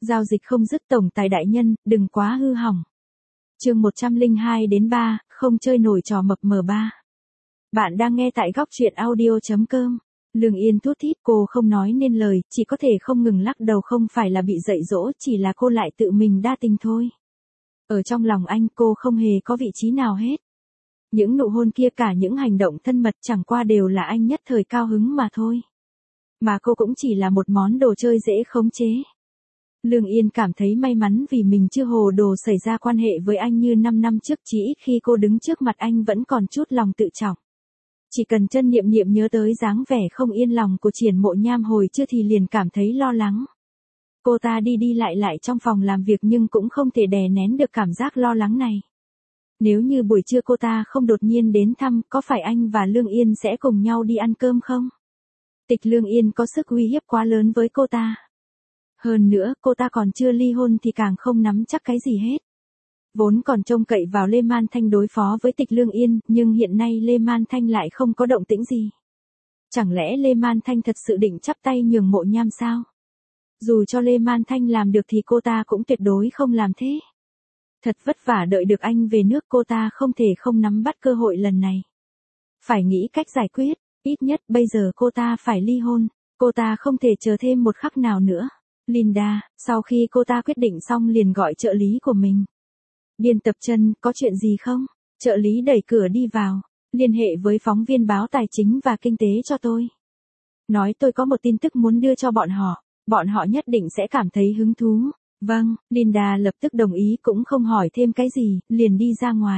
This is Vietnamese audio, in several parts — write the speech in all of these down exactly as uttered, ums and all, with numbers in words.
Giao dịch không dứt tổng tài đại nhân, đừng quá hư hỏng. Chương một trăm lẻ hai đến ba, không chơi nổi trò mập mờ ba. Bạn đang nghe tại góc truyện audio chấm com. Lương Yên thút thít, cô không nói nên lời, chỉ có thể không ngừng lắc đầu, không phải là bị dạy dỗ, chỉ là cô lại tự mình đa tình thôi. Ở trong lòng anh, cô không hề có vị trí nào hết. Những nụ hôn kia, cả những hành động thân mật chẳng qua đều là anh nhất thời cao hứng mà thôi. Mà cô cũng chỉ là một món đồ chơi dễ khống chế. Lương Yên cảm thấy may mắn vì mình chưa hồ đồ xảy ra quan hệ với anh như năm năm trước, chỉ ít khi cô đứng trước mặt anh vẫn còn chút lòng tự trọng. Chỉ cần chân niệm niệm nhớ tới dáng vẻ không yên lòng của Triển Mộ Nham hồi chưa thì liền cảm thấy lo lắng. Cô ta đi đi lại lại trong phòng làm việc nhưng cũng không thể đè nén được cảm giác lo lắng này. Nếu như buổi trưa cô ta không đột nhiên đến thăm, có phải anh và Lương Yên sẽ cùng nhau đi ăn cơm không? Tịch Lương Yên có sức uy hiếp quá lớn với cô ta. Hơn nữa, cô ta còn chưa ly hôn thì càng không nắm chắc cái gì hết. Vốn còn trông cậy vào Lê Man Thanh đối phó với Tịch Lương Yên, nhưng hiện nay Lê Man Thanh lại không có động tĩnh gì. Chẳng lẽ Lê Man Thanh thật sự định chắp tay nhường Mộ Nham sao? Dù cho Lê Man Thanh làm được thì cô ta cũng tuyệt đối không làm thế. Thật vất vả đợi được anh về nước, cô ta không thể không nắm bắt cơ hội lần này. Phải nghĩ cách giải quyết, ít nhất bây giờ cô ta phải ly hôn, cô ta không thể chờ thêm một khắc nào nữa. Linda, sau khi cô ta quyết định xong liền gọi trợ lý của mình. Điền Tập Chân, có chuyện gì không? Trợ lý đẩy cửa đi vào, liên hệ với phóng viên báo Tài chính và Kinh tế cho tôi. Nói tôi có một tin tức muốn đưa cho bọn họ, bọn họ nhất định sẽ cảm thấy hứng thú. Vâng, Linda lập tức đồng ý, cũng không hỏi thêm cái gì, liền đi ra ngoài.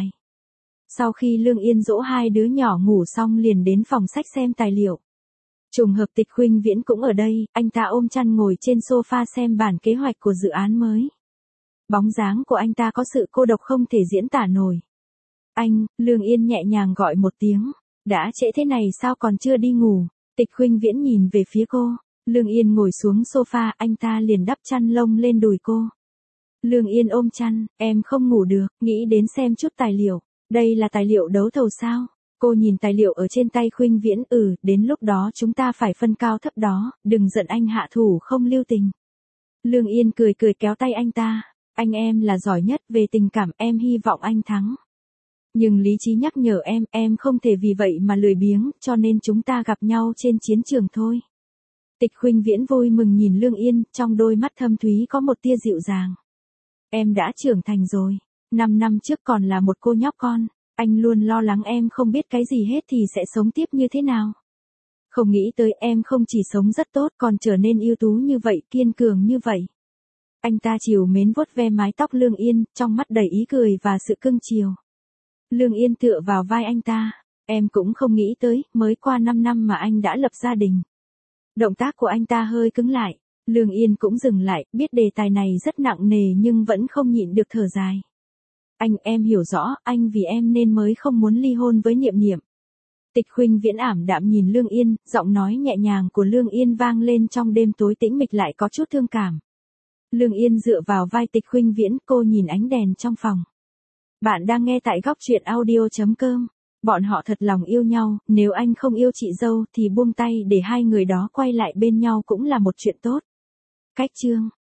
Sau khi Lương Yên dỗ hai đứa nhỏ ngủ xong liền đến phòng sách xem tài liệu. Trùng hợp Tịch Khuynh Viễn cũng ở đây, anh ta ôm chăn ngồi trên sofa xem bản kế hoạch của dự án mới. Bóng dáng của anh ta có sự cô độc không thể diễn tả nổi. Anh, Lương Yên nhẹ nhàng gọi một tiếng. Đã trễ thế này sao còn chưa đi ngủ? Tịch Khuynh Viễn nhìn về phía cô. Lương Yên ngồi xuống sofa, anh ta liền đắp chăn lông lên đùi cô. Lương Yên ôm chăn, em không ngủ được, nghĩ đến xem chút tài liệu. Đây là tài liệu đấu thầu sao? Cô nhìn tài liệu ở trên tay Khuynh Viễn, ừ, đến lúc đó chúng ta phải phân cao thấp đó, đừng giận anh hạ thủ không lưu tình. Lương Yên cười cười kéo tay anh ta, anh em là giỏi nhất về tình cảm, em hy vọng anh thắng. Nhưng lý trí nhắc nhở em, em không thể vì vậy mà lười biếng, cho nên chúng ta gặp nhau trên chiến trường thôi. Tịch Khuynh Viễn vui mừng nhìn Lương Yên, trong đôi mắt thâm thúy có một tia dịu dàng. Em đã trưởng thành rồi, năm năm trước còn là một cô nhóc con. Anh luôn lo lắng em không biết cái gì hết thì sẽ sống tiếp như thế nào. Không nghĩ tới em không chỉ sống rất tốt còn trở nên ưu tú như vậy, kiên cường như vậy. Anh ta trìu mến vuốt ve mái tóc Lương Yên, trong mắt đầy ý cười và sự cưng chiều. Lương Yên tựa vào vai anh ta, em cũng không nghĩ tới, mới qua năm năm mà anh đã lập gia đình. Động tác của anh ta hơi cứng lại, Lương Yên cũng dừng lại, biết đề tài này rất nặng nề nhưng vẫn không nhịn được thở dài. Anh, em hiểu rõ, anh vì em nên mới không muốn ly hôn với Niệm Niệm. Tịch Khuynh Viễn ảm đạm nhìn Lương Yên, giọng nói nhẹ nhàng của Lương Yên vang lên trong đêm tối tĩnh mịch lại có chút thương cảm. Lương Yên dựa vào vai Tịch Khuynh Viễn, cô nhìn ánh đèn trong phòng. Bạn đang nghe tại góc truyện audio chấm com. Bọn họ thật lòng yêu nhau, nếu anh không yêu chị dâu thì buông tay để hai người đó quay lại bên nhau cũng là một chuyện tốt. Cách chương